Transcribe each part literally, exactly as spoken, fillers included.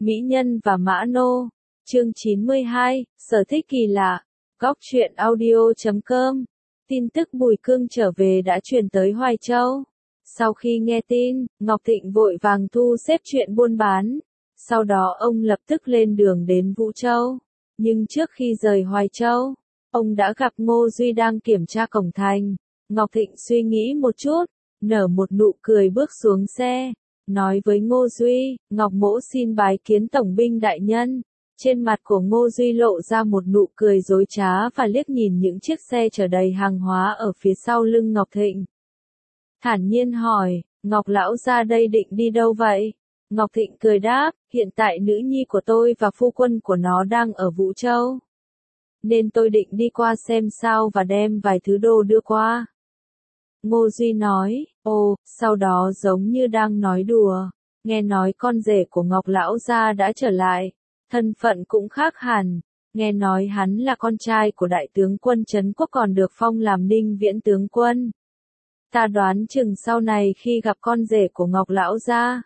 Mỹ Nhân và Mã Nô. Chương chín mươi hai, sở thích kỳ lạ. Góc truyện audio chấm com. Tin tức Bùi Cương trở về đã truyền tới Hoài Châu. Sau khi nghe tin, Ngọc Thịnh vội vàng thu xếp chuyện buôn bán. Sau đó ông lập tức lên đường đến Vũ Châu. Nhưng trước khi rời Hoài Châu, ông đã gặp Ngô Duy đang kiểm tra cổng thành. Ngọc Thịnh suy nghĩ một chút, nở một nụ cười bước xuống xe, nói với Ngô Duy, Ngọc Mỗ xin bái kiến tổng binh đại nhân. Trên mặt của Ngô Duy lộ ra một nụ cười dối trá và liếc nhìn những chiếc xe chở đầy hàng hóa ở phía sau lưng Ngọc Thịnh. Thản nhiên hỏi, Ngọc lão ra đây định đi đâu vậy? Ngọc Thịnh cười đáp, hiện tại nữ nhi của tôi và phu quân của nó đang ở Vũ Châu. Nên tôi định đi qua xem sao và đem vài thứ đồ đưa qua. Ngô Duy nói, ồ, sau đó giống như đang nói đùa, nghe nói con rể của Ngọc lão gia đã trở lại, thân phận cũng khác hẳn, nghe nói hắn là con trai của đại tướng quân Trấn Quốc còn được phong làm Ninh Viễn tướng quân. Ta đoán chừng sau này khi gặp con rể của Ngọc lão gia,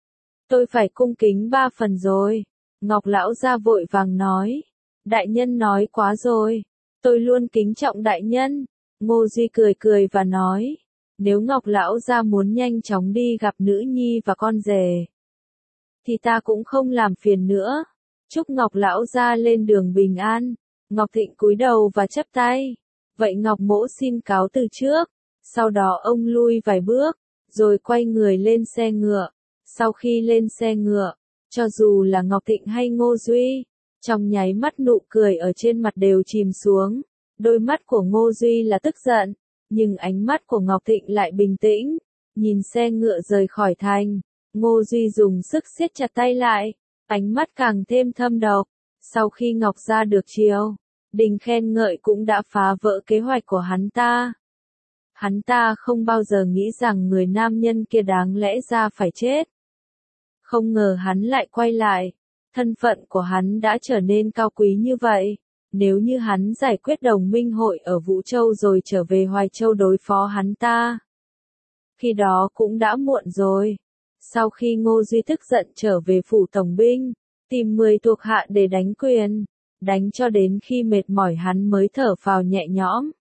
tôi phải cung kính ba phần rồi. Ngọc lão gia vội vàng nói, đại nhân nói quá rồi, tôi luôn kính trọng đại nhân. Ngô Duy cười cười và nói, nếu Ngọc lão gia muốn nhanh chóng đi gặp nữ nhi và con rể, thì ta cũng không làm phiền nữa. Chúc Ngọc lão gia lên đường bình an. Ngọc Thịnh cúi đầu và chắp tay, vậy Ngọc mỗ xin cáo từ trước. Sau đó ông lui vài bước, rồi quay người lên xe ngựa. Sau khi lên xe ngựa, cho dù là Ngọc Thịnh hay Ngô Duy, trong nháy mắt nụ cười ở trên mặt đều chìm xuống. Đôi mắt của Ngô Duy là tức giận, nhưng ánh mắt của Ngọc Thịnh lại bình tĩnh. Nhìn xe ngựa rời khỏi thành, Ngô Duy dùng sức siết chặt tay lại, ánh mắt càng thêm thâm độc. Sau khi Ngọc gia được chiều, đình khen ngợi cũng đã phá vỡ kế hoạch của hắn ta. Hắn ta không bao giờ nghĩ rằng người nam nhân kia đáng lẽ ra phải chết. Không ngờ hắn lại quay lại, thân phận của hắn đã trở nên cao quý như vậy. Nếu như hắn giải quyết đồng minh hội ở Vũ Châu rồi trở về Hoài Châu đối phó hắn ta, khi đó cũng đã muộn rồi. Sau khi Ngô Duy tức giận trở về phủ tổng binh, tìm mười thuộc hạ để đánh quyền, đánh cho đến khi mệt mỏi hắn mới thở phào nhẹ nhõm.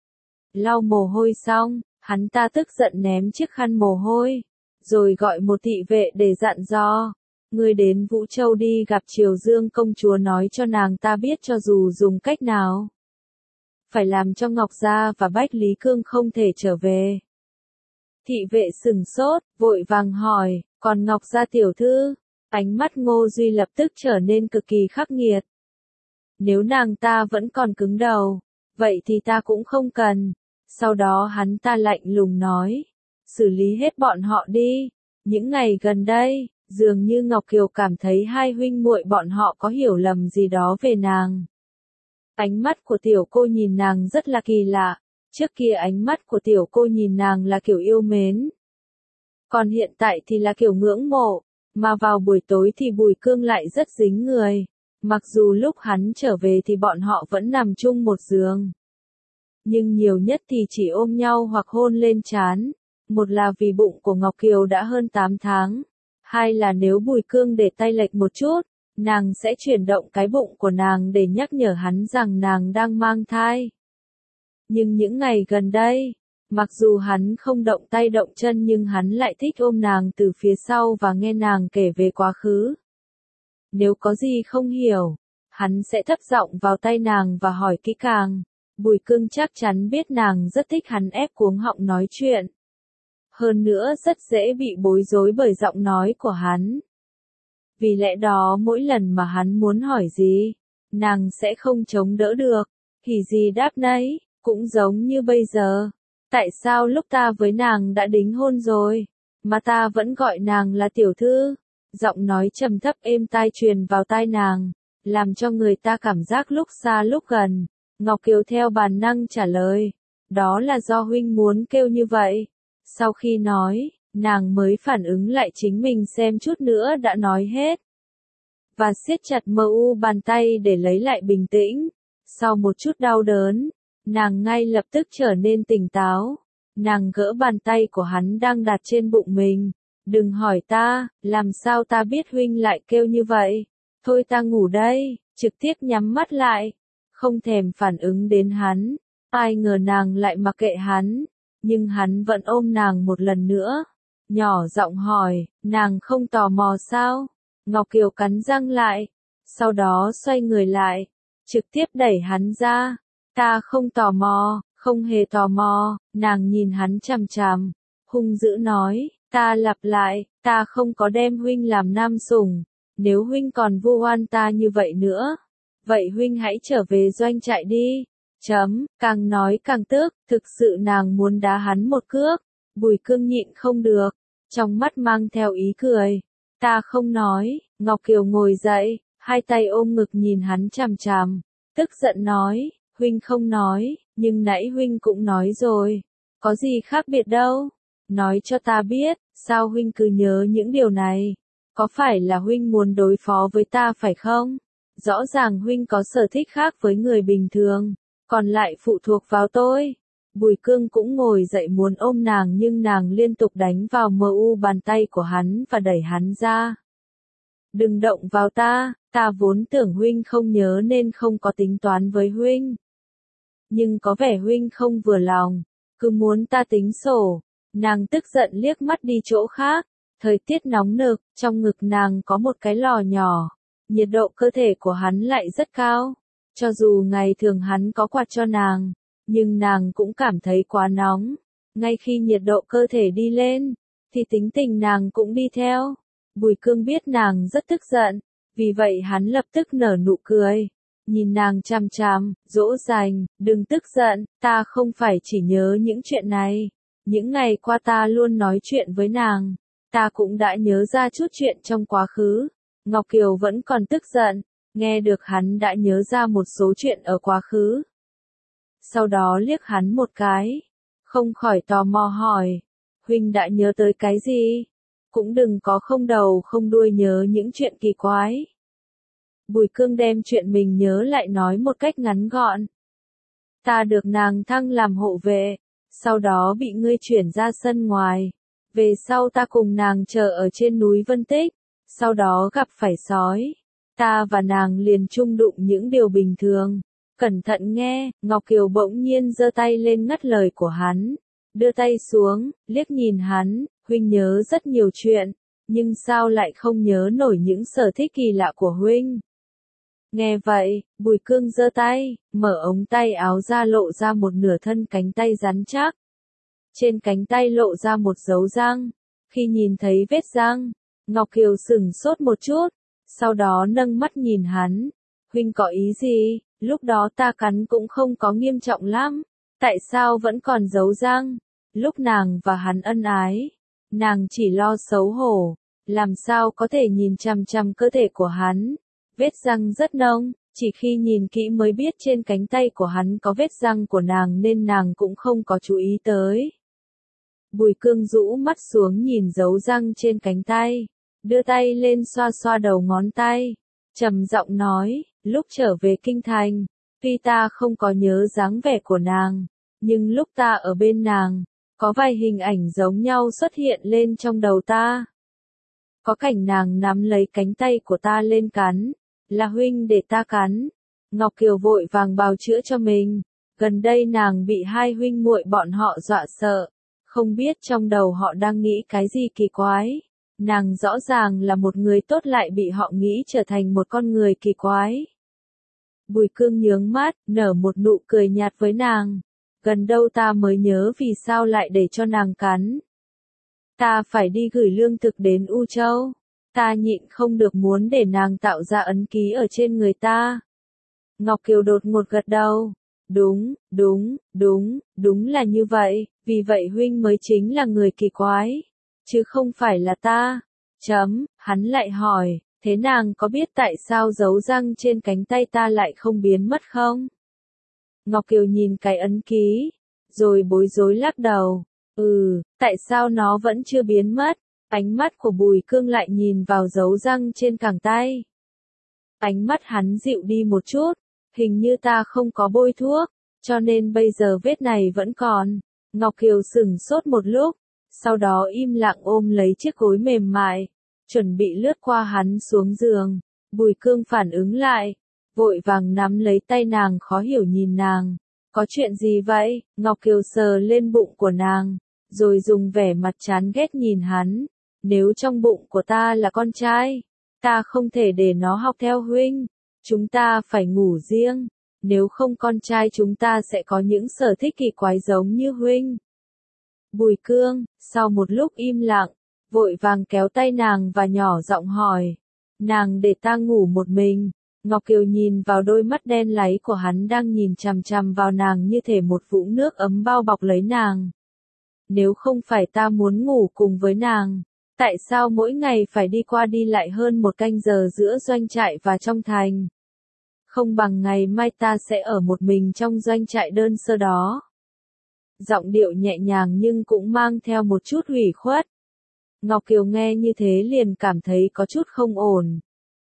Lau mồ hôi xong, hắn ta tức giận ném chiếc khăn mồ hôi, rồi gọi một thị vệ để dặn dò. Ngươi đến Vũ Châu đi gặp Triều Dương công chúa, nói cho nàng ta biết cho dù dùng cách nào, phải làm cho Ngọc Gia và Bách Lý Cương không thể trở về. Thị vệ sừng sốt, vội vàng hỏi, còn Ngọc Gia tiểu thư? Ánh mắt Ngô Duy lập tức trở nên cực kỳ khắc nghiệt. Nếu nàng ta vẫn còn cứng đầu, vậy thì ta cũng không cần. Sau đó hắn ta lạnh lùng nói, xử lý hết bọn họ đi. Những ngày gần đây, dường như Ngọc Kiều cảm thấy hai huynh muội bọn họ có hiểu lầm gì đó về nàng. Ánh mắt của tiểu cô nhìn nàng rất là kỳ lạ. Trước kia ánh mắt của tiểu cô nhìn nàng là kiểu yêu mến, còn hiện tại thì là kiểu ngưỡng mộ. Mà vào buổi tối thì Bùi Cương lại rất dính người. Mặc dù lúc hắn trở về thì bọn họ vẫn nằm chung một giường, nhưng nhiều nhất thì chỉ ôm nhau hoặc hôn lên trán. Một là vì bụng của Ngọc Kiều đã hơn tám tháng. Hai là nếu Bùi Cương để tay lệch một chút, nàng sẽ chuyển động cái bụng của nàng để nhắc nhở hắn rằng nàng đang mang thai. Nhưng những ngày gần đây, mặc dù hắn không động tay động chân nhưng hắn lại thích ôm nàng từ phía sau và nghe nàng kể về quá khứ. Nếu có gì không hiểu, hắn sẽ thấp giọng vào tai nàng và hỏi kỹ càng. Bùi Cương chắc chắn biết nàng rất thích hắn ép cuống họng nói chuyện. Hơn nữa rất dễ bị bối rối bởi giọng nói của hắn. Vì lẽ đó mỗi lần mà hắn muốn hỏi gì, nàng sẽ không chống đỡ được, thì gì đáp nấy, cũng giống như bây giờ. Tại sao lúc ta với nàng đã đính hôn rồi, mà ta vẫn gọi nàng là tiểu thư? Giọng nói trầm thấp êm tai truyền vào tai nàng, làm cho người ta cảm giác lúc xa lúc gần. Ngọc Kiều theo bản năng trả lời, đó là do huynh muốn kêu như vậy. Sau khi nói, nàng mới phản ứng lại chính mình xem chút nữa đã nói hết, và siết chặt mờ u bàn tay để lấy lại bình tĩnh. Sau một chút đau đớn, nàng ngay lập tức trở nên tỉnh táo. Nàng gỡ bàn tay của hắn đang đặt trên bụng mình, Đừng hỏi ta, làm sao ta biết huynh lại kêu như vậy. Thôi ta ngủ đây, trực tiếp nhắm mắt lại. Không thèm phản ứng đến hắn. Ai ngờ nàng lại mặc kệ hắn. Nhưng hắn vẫn ôm nàng một lần nữa. Nhỏ giọng hỏi, nàng không tò mò sao? Ngọc Kiều cắn răng lại. Sau đó xoay người lại. Trực tiếp đẩy hắn ra. Ta không tò mò, không hề tò mò. Nàng nhìn hắn chằm chằm. Hung dữ nói, ta lặp lại, ta không có đem huynh làm nam sủng. Nếu huynh còn vu oan ta như vậy nữa. Vậy huynh hãy trở về doanh trại đi. Chấm, càng nói càng tức, thực sự nàng muốn đá hắn một cước. Bùi Cương nhịn không được, trong mắt mang theo ý cười. Ta không nói, Ngọc Kiều ngồi dậy, hai tay ôm ngực nhìn hắn chằm chằm, tức giận nói, huynh không nói, nhưng nãy huynh cũng nói rồi, có gì khác biệt đâu. Nói cho ta biết, sao huynh cứ nhớ những điều này? Có phải là huynh muốn đối phó với ta phải không? Rõ ràng huynh có sở thích khác với người bình thường, còn lại phụ thuộc vào tôi. Bùi Cương cũng ngồi dậy muốn ôm nàng nhưng nàng liên tục đánh vào mờ u bàn tay của hắn và đẩy hắn ra. Đừng động vào ta, ta vốn tưởng huynh không nhớ nên không có tính toán với huynh. Nhưng có vẻ huynh không vừa lòng, cứ muốn ta tính sổ. Nàng tức giận liếc mắt đi chỗ khác. Thời tiết nóng nực, trong ngực nàng có một cái lò nhỏ. Nhiệt độ cơ thể của hắn lại rất cao. Cho dù ngày thường hắn có quạt cho nàng, nhưng nàng cũng cảm thấy quá nóng. Ngay khi nhiệt độ cơ thể đi lên, thì tính tình nàng cũng đi theo. Bùi Cương biết nàng rất tức giận, vì vậy hắn lập tức nở nụ cười. Nhìn nàng chằm chằm, dỗ dành, đừng tức giận, ta không phải chỉ nhớ những chuyện này. Những ngày qua ta luôn nói chuyện với nàng, ta cũng đã nhớ ra chút chuyện trong quá khứ. Ngọc Kiều vẫn còn tức giận, nghe được hắn đã nhớ ra một số chuyện ở quá khứ. Sau đó liếc hắn một cái, không khỏi tò mò hỏi, huynh đã nhớ tới cái gì? Cũng đừng có không đầu không đuôi nhớ những chuyện kỳ quái. Bùi Cương đem chuyện mình nhớ lại nói một cách ngắn gọn. Ta được nàng thăng làm hộ vệ, sau đó bị ngươi chuyển ra sân ngoài. Về sau ta cùng nàng chờ ở trên núi Vân Tích, sau đó gặp phải sói. Ta và nàng liền chung đụng những điều bình thường. Cẩn thận nghe, Ngọc Kiều bỗng nhiên giơ tay lên ngắt lời của hắn. Đưa tay xuống, liếc nhìn hắn, huynh nhớ rất nhiều chuyện, nhưng sao lại không nhớ nổi những sở thích kỳ lạ của huynh? Nghe vậy, Bùi Cương giơ tay, mở ống tay áo ra lộ ra một nửa thân cánh tay rắn chắc. Trên cánh tay lộ ra một dấu răng. Khi nhìn thấy vết răng, Ngọc Kiều sửng sốt một chút, sau đó nâng mắt nhìn hắn. Huynh có ý gì? Lúc đó ta cắn cũng không có nghiêm trọng lắm. Tại sao vẫn còn dấu răng? Lúc nàng và hắn ân ái, nàng chỉ lo xấu hổ, làm sao có thể nhìn chằm chằm cơ thể của hắn. Vết răng rất nông, chỉ khi nhìn kỹ mới biết trên cánh tay của hắn có vết răng của nàng nên nàng cũng không có chú ý tới. Bùi Cương rũ mắt xuống nhìn dấu răng trên cánh tay, đưa tay lên xoa xoa đầu ngón tay, trầm giọng nói, lúc trở về kinh thành, tuy ta không có nhớ dáng vẻ của nàng, nhưng lúc ta ở bên nàng, có vài hình ảnh giống nhau xuất hiện lên trong đầu ta. Có cảnh nàng nắm lấy cánh tay của ta lên cắn, là huynh để ta cắn. Ngọc Kiều vội vàng bào chữa cho mình, gần đây nàng bị hai huynh muội bọn họ dọa sợ, không biết trong đầu họ đang nghĩ cái gì kỳ quái. Nàng rõ ràng là một người tốt lại bị họ nghĩ trở thành một con người kỳ quái. Bùi Cương nhướng mắt, nở một nụ cười nhạt với nàng. Gần đâu ta mới nhớ vì sao lại để cho nàng cắn. Ta phải đi gửi lương thực đến U Châu. Ta nhịn không được muốn để nàng tạo ra ấn ký ở trên người ta. Ngọc Kiều đột ngột gật đầu. Đúng, đúng, đúng, đúng là như vậy, vì vậy huynh mới chính là người kỳ quái, chứ không phải là ta. Chấm, hắn lại hỏi, thế nàng có biết tại sao dấu răng trên cánh tay ta lại không biến mất không? Ngọc Kiều nhìn cái ấn ký, rồi bối rối lắc đầu. Ừ, tại sao nó vẫn chưa biến mất? Ánh mắt của Bùi Cương lại nhìn vào dấu răng trên cẳng tay. Ánh mắt hắn dịu đi một chút, hình như ta không có bôi thuốc, cho nên bây giờ vết này vẫn còn. Ngọc Kiều sửng sốt một lúc, sau đó im lặng ôm lấy chiếc gối mềm mại, chuẩn bị lướt qua hắn xuống giường. Bùi Cương phản ứng lại, vội vàng nắm lấy tay nàng khó hiểu nhìn nàng. Có chuyện gì vậy? Ngọc Kiều sờ lên bụng của nàng, rồi dùng vẻ mặt chán ghét nhìn hắn. Nếu trong bụng của ta là con trai, ta không thể để nó học theo huynh. Chúng ta phải ngủ riêng. Nếu không con trai chúng ta sẽ có những sở thích kỳ quái giống như huynh. Bùi Cương, sau một lúc im lặng, vội vàng kéo tay nàng và nhỏ giọng hỏi. Nàng để ta ngủ một mình. Ngọc Kiều nhìn vào đôi mắt đen láy của hắn đang nhìn chằm chằm vào nàng như thể một vũng nước ấm bao bọc lấy nàng. Nếu không phải ta muốn ngủ cùng với nàng, tại sao mỗi ngày phải đi qua đi lại hơn một canh giờ giữa doanh trại và trong thành? Không bằng ngày mai ta sẽ ở một mình trong doanh trại đơn sơ đó. Giọng điệu nhẹ nhàng nhưng cũng mang theo một chút ủy khuất. Ngọc Kiều nghe như thế liền cảm thấy có chút không ổn.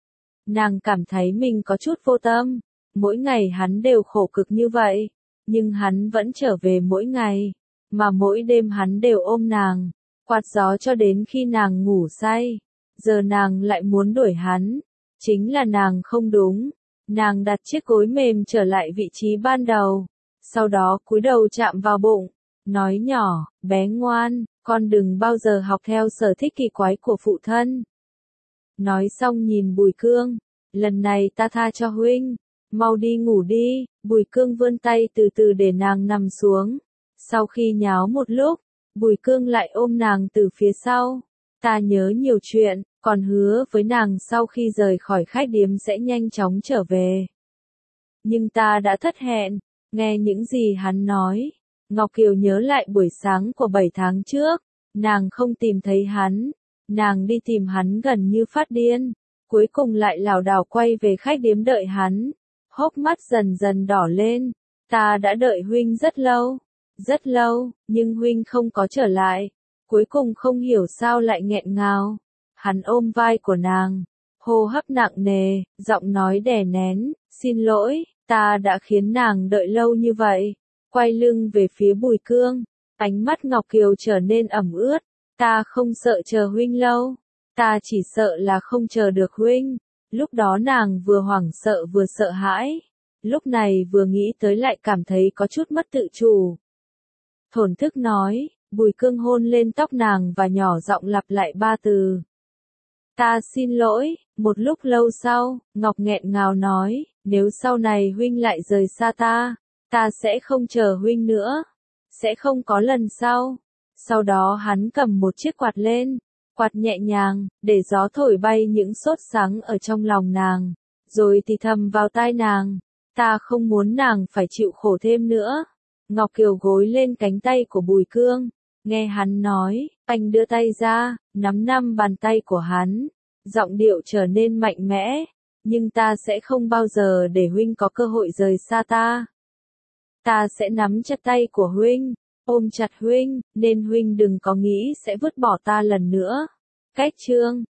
Nàng cảm thấy mình có chút vô tâm, mỗi ngày hắn đều khổ cực như vậy, nhưng hắn vẫn trở về mỗi ngày, mà mỗi đêm hắn đều ôm nàng, quạt gió cho đến khi nàng ngủ say. Giờ nàng lại muốn đuổi hắn, chính là nàng không đúng. Nàng đặt chiếc gối mềm trở lại vị trí ban đầu, sau đó cúi đầu chạm vào bụng, nói nhỏ, bé ngoan, con đừng bao giờ học theo sở thích kỳ quái của phụ thân. Nói xong nhìn Bùi Cương, lần này ta tha cho huynh, mau đi ngủ đi. Bùi Cương vươn tay từ từ để nàng nằm xuống. Sau khi nháo một lúc, Bùi Cương lại ôm nàng từ phía sau. Ta nhớ nhiều chuyện, còn hứa với nàng sau khi rời khỏi khách điếm sẽ nhanh chóng trở về. Nhưng ta đã thất hẹn, nghe những gì hắn nói. Ngọc Kiều nhớ lại buổi sáng của bảy tháng trước, nàng không tìm thấy hắn. Nàng đi tìm hắn gần như phát điên, cuối cùng lại lảo đảo quay về khách điếm đợi hắn. Hốc mắt dần dần đỏ lên, ta đã đợi huynh rất lâu, rất lâu, nhưng huynh không có trở lại. Cuối cùng không hiểu sao lại nghẹn ngào. Hắn ôm vai của nàng, hô hấp nặng nề, giọng nói đè nén, xin lỗi, ta đã khiến nàng đợi lâu như vậy. Quay lưng về phía Bùi Cương, ánh mắt Ngọc Kiều trở nên ẩm ướt. Ta không sợ chờ huynh lâu, ta chỉ sợ là không chờ được huynh. Lúc đó nàng vừa hoảng sợ vừa sợ hãi, lúc này vừa nghĩ tới lại cảm thấy có chút mất tự chủ. Thổn thức nói, Bùi Cương hôn lên tóc nàng và nhỏ giọng lặp lại ba từ. Ta xin lỗi. Một lúc lâu sau, Ngọc nghẹn ngào nói, nếu sau này huynh lại rời xa ta, ta sẽ không chờ huynh nữa, sẽ không có lần sau. Sau đó hắn cầm một chiếc quạt lên, quạt nhẹ nhàng, để gió thổi bay những sốt sắng ở trong lòng nàng, rồi thì thầm vào tai nàng, ta không muốn nàng phải chịu khổ thêm nữa. Ngọc Kiều gối lên cánh tay của Bùi Cương, nghe hắn nói, anh đưa tay ra, nắm năm bàn tay của hắn, giọng điệu trở nên mạnh mẽ, nhưng ta sẽ không bao giờ để huynh có cơ hội rời xa ta. Ta sẽ nắm chặt tay của huynh, ôm chặt huynh, nên huynh đừng có nghĩ sẽ vứt bỏ ta lần nữa. Cách chương